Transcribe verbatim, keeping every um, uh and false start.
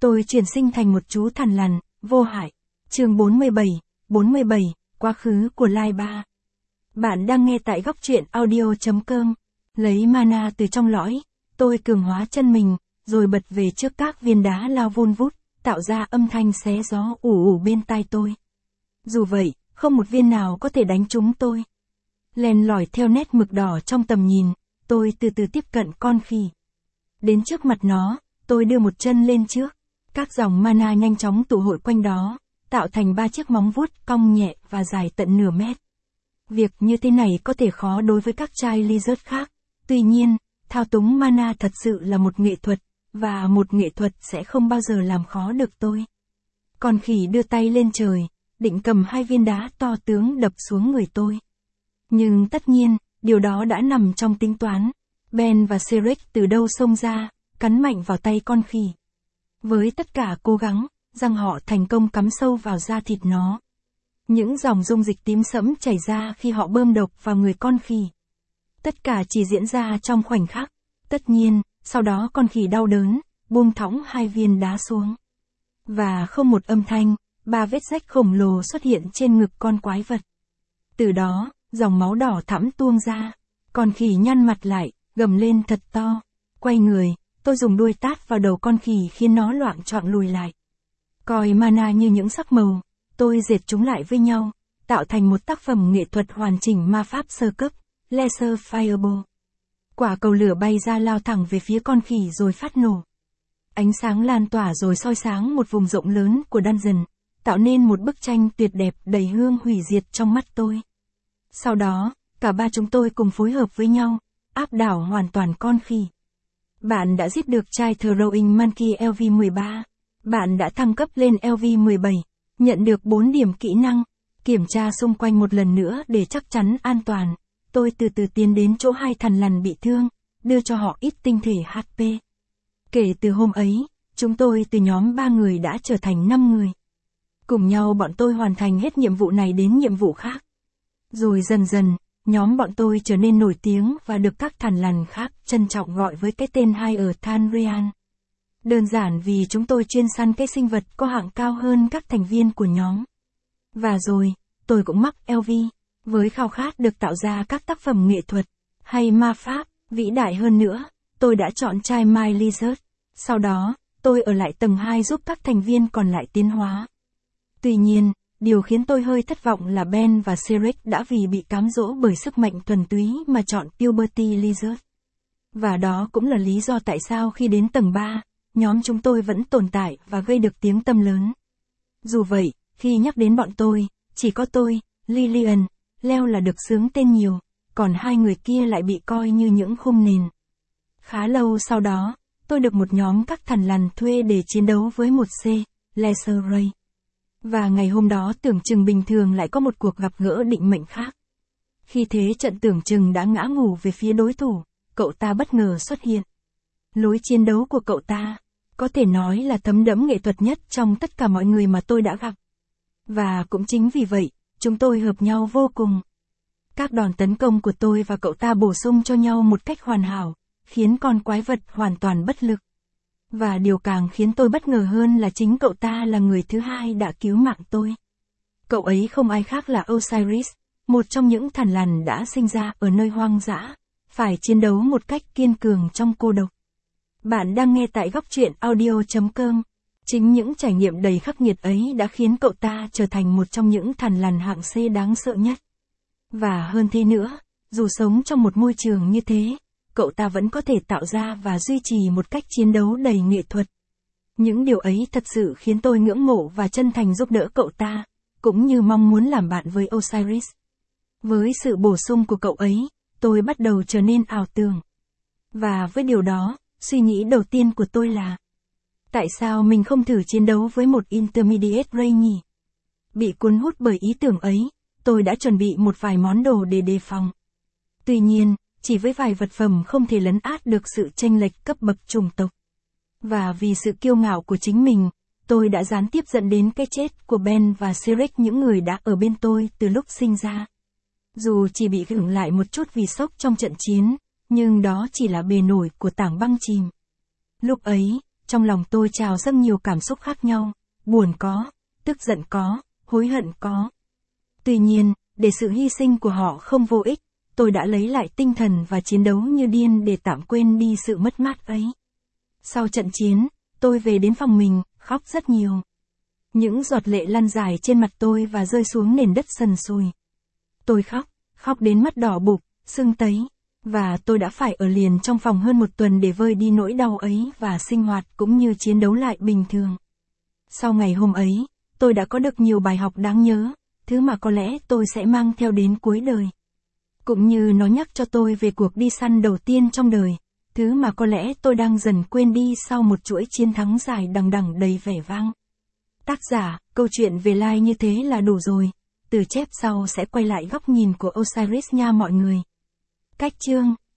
tôi chuyển sinh thành một chú thằn lằn, vô hại. Chương bốn mươi bảy, bốn mươi bảy, quá khứ của Lai Ba. Bạn đang nghe tại góc truyện audio chấm com. Lấy mana từ trong lõi, tôi cường hóa chân mình, rồi bật về trước các viên đá lao vun vút, tạo ra âm thanh xé gió ù ù bên tai tôi. Dù vậy, không một viên nào có thể đánh trúng tôi. Len lỏi theo nét mực đỏ trong tầm nhìn, tôi từ từ tiếp cận con khỉ. Đến trước mặt nó, tôi đưa một chân lên trước. Các dòng mana nhanh chóng tụ hội quanh đó, tạo thành ba chiếc móng vuốt cong nhẹ và dài tận nửa mét. Việc như thế này có thể khó đối với các chai lizard khác. Tuy nhiên, thao túng mana thật sự là một nghệ thuật, và một nghệ thuật sẽ không bao giờ làm khó được tôi. Con khỉ đưa tay lên trời, định cầm hai viên đá to tướng đập xuống người tôi. Nhưng tất nhiên, điều đó đã nằm trong tính toán. Ben và Shrek từ đâu xông ra, cắn mạnh vào tay con khỉ. Với tất cả cố gắng, răng họ thành công cắm sâu vào da thịt nó. Những dòng dung dịch tím sẫm chảy ra khi họ bơm độc vào người con khỉ. Tất cả chỉ diễn ra trong khoảnh khắc. Tất nhiên, sau đó con khỉ đau đớn, buông thõng hai viên đá xuống. Và không một âm thanh, ba vết rách khổng lồ xuất hiện trên ngực con quái vật. Từ đó, dòng máu đỏ thẫm tuôn ra. Con khỉ nhăn mặt lại, gầm lên thật to. Quay người, tôi dùng đuôi tát vào đầu con khỉ khiến nó loạng choạng lùi lại. Coi mana như những sắc màu, tôi dệt chúng lại với nhau, tạo thành một tác phẩm nghệ thuật hoàn chỉnh ma pháp sơ cấp, Laser Fireball. Quả cầu lửa bay ra lao thẳng về phía con khỉ rồi phát nổ. Ánh sáng lan tỏa rồi soi sáng một vùng rộng lớn của dungeon, tạo nên một bức tranh tuyệt đẹp đầy hương hủy diệt trong mắt tôi. Sau đó, cả ba chúng tôi cùng phối hợp với nhau, áp đảo hoàn toàn con khỉ. Bạn đã giết được chai Throwing Monkey L V mười ba. Bạn đã thăng cấp lên L V mười bảy, nhận được bốn điểm kỹ năng, kiểm tra xung quanh một lần nữa để chắc chắn an toàn. Tôi từ từ tiến đến chỗ hai thằn lằn bị thương, đưa cho họ ít tinh thể H P. Kể từ hôm ấy, chúng tôi từ nhóm ba người đã trở thành năm người. Cùng nhau bọn tôi hoàn thành hết nhiệm vụ này đến nhiệm vụ khác. Rồi dần dần, nhóm bọn tôi trở nên nổi tiếng và được các thằn lằn khác trân trọng gọi với cái tên hai ở Thanrian. Đơn giản vì chúng tôi chuyên săn cái sinh vật có hạng cao hơn các thành viên của nhóm. Và rồi, tôi cũng mắc L V, với khao khát được tạo ra các tác phẩm nghệ thuật, hay ma pháp, vĩ đại hơn nữa, tôi đã chọn chai My Lizard. Sau đó, tôi ở lại tầng hai giúp các thành viên còn lại tiến hóa. Tuy nhiên, điều khiến tôi hơi thất vọng là Ben và Shrek đã vì bị cám dỗ bởi sức mạnh thuần túy mà chọn Puberty Lizard. Và đó cũng là lý do tại sao khi đến tầng ba, nhóm chúng tôi vẫn tồn tại và gây được tiếng tăm lớn. Dù vậy, khi nhắc đến bọn tôi, chỉ có tôi, Lillian, Leo là được xướng tên nhiều, còn hai người kia lại bị coi như những khung nền. Khá lâu sau đó, tôi được một nhóm các thằn lằn thuê để chiến đấu với một C, Laser Ray. Và ngày hôm đó tưởng chừng bình thường lại có một cuộc gặp gỡ định mệnh khác. Khi thế trận tưởng chừng đã ngã ngủ về phía đối thủ, cậu ta bất ngờ xuất hiện. Lối chiến đấu của cậu ta, có thể nói là thấm đẫm nghệ thuật nhất trong tất cả mọi người mà tôi đã gặp. Và cũng chính vì vậy, chúng tôi hợp nhau vô cùng. Các đòn tấn công của tôi và cậu ta bổ sung cho nhau một cách hoàn hảo, khiến con quái vật hoàn toàn bất lực. Và điều càng khiến tôi bất ngờ hơn là chính cậu ta là người thứ hai đã cứu mạng tôi. Cậu ấy không ai khác là Osiris, một trong những thằn lằn đã sinh ra ở nơi hoang dã, phải chiến đấu một cách kiên cường trong cô độc. Bạn đang nghe tại góc truyện audio chấm com. Chính những trải nghiệm đầy khắc nghiệt ấy đã khiến cậu ta trở thành một trong những thằn lằn hạng C đáng sợ nhất. Và hơn thế nữa, dù sống trong một môi trường như thế, cậu ta vẫn có thể tạo ra và duy trì một cách chiến đấu đầy nghệ thuật. Những điều ấy thật sự khiến tôi ngưỡng mộ và chân thành giúp đỡ cậu ta, cũng như mong muốn làm bạn với Osiris. Với sự bổ sung của cậu ấy, tôi bắt đầu trở nên ảo tưởng. Và với điều đó, suy nghĩ đầu tiên của tôi là: tại sao mình không thử chiến đấu với một Intermediate Ray nhỉ? Bị cuốn hút bởi ý tưởng ấy, tôi đã chuẩn bị một vài món đồ để đề phòng. Tuy nhiên, chỉ với vài vật phẩm không thể lấn át được sự chênh lệch cấp bậc chủng tộc. Và vì sự kiêu ngạo của chính mình, tôi đã gián tiếp dẫn đến cái chết của Ben và Shrek, những người đã ở bên tôi từ lúc sinh ra. Dù chỉ bị gượng lại một chút vì sốc trong trận chiến, nhưng đó chỉ là bề nổi của tảng băng chìm. Lúc ấy, Trong lòng tôi trào dâng nhiều cảm xúc khác nhau, buồn có, tức giận có, hối hận có. Tuy nhiên, để sự hy sinh của họ không vô ích, tôi đã lấy lại tinh thần và chiến đấu như điên để tạm quên đi sự mất mát ấy. Sau trận chiến, tôi về đến phòng mình, khóc rất nhiều. Những giọt lệ lăn dài trên mặt tôi và rơi xuống nền đất sần sùi. Tôi khóc, khóc đến mắt đỏ bục, sưng tấy, và tôi đã phải ở liền trong phòng hơn một tuần để vơi đi nỗi đau ấy và sinh hoạt cũng như chiến đấu lại bình thường. Sau ngày hôm ấy, tôi đã có được nhiều bài học đáng nhớ, thứ mà có lẽ tôi sẽ mang theo đến cuối đời. Cũng như nó nhắc cho tôi về cuộc đi săn đầu tiên trong đời, thứ mà có lẽ tôi đang dần quên đi sau một chuỗi chiến thắng dài đằng đằng đầy vẻ vang. Tác giả, câu chuyện về Lai như thế là đủ rồi. Từ chép sau sẽ quay lại góc nhìn của Osiris nha mọi người. Cách chương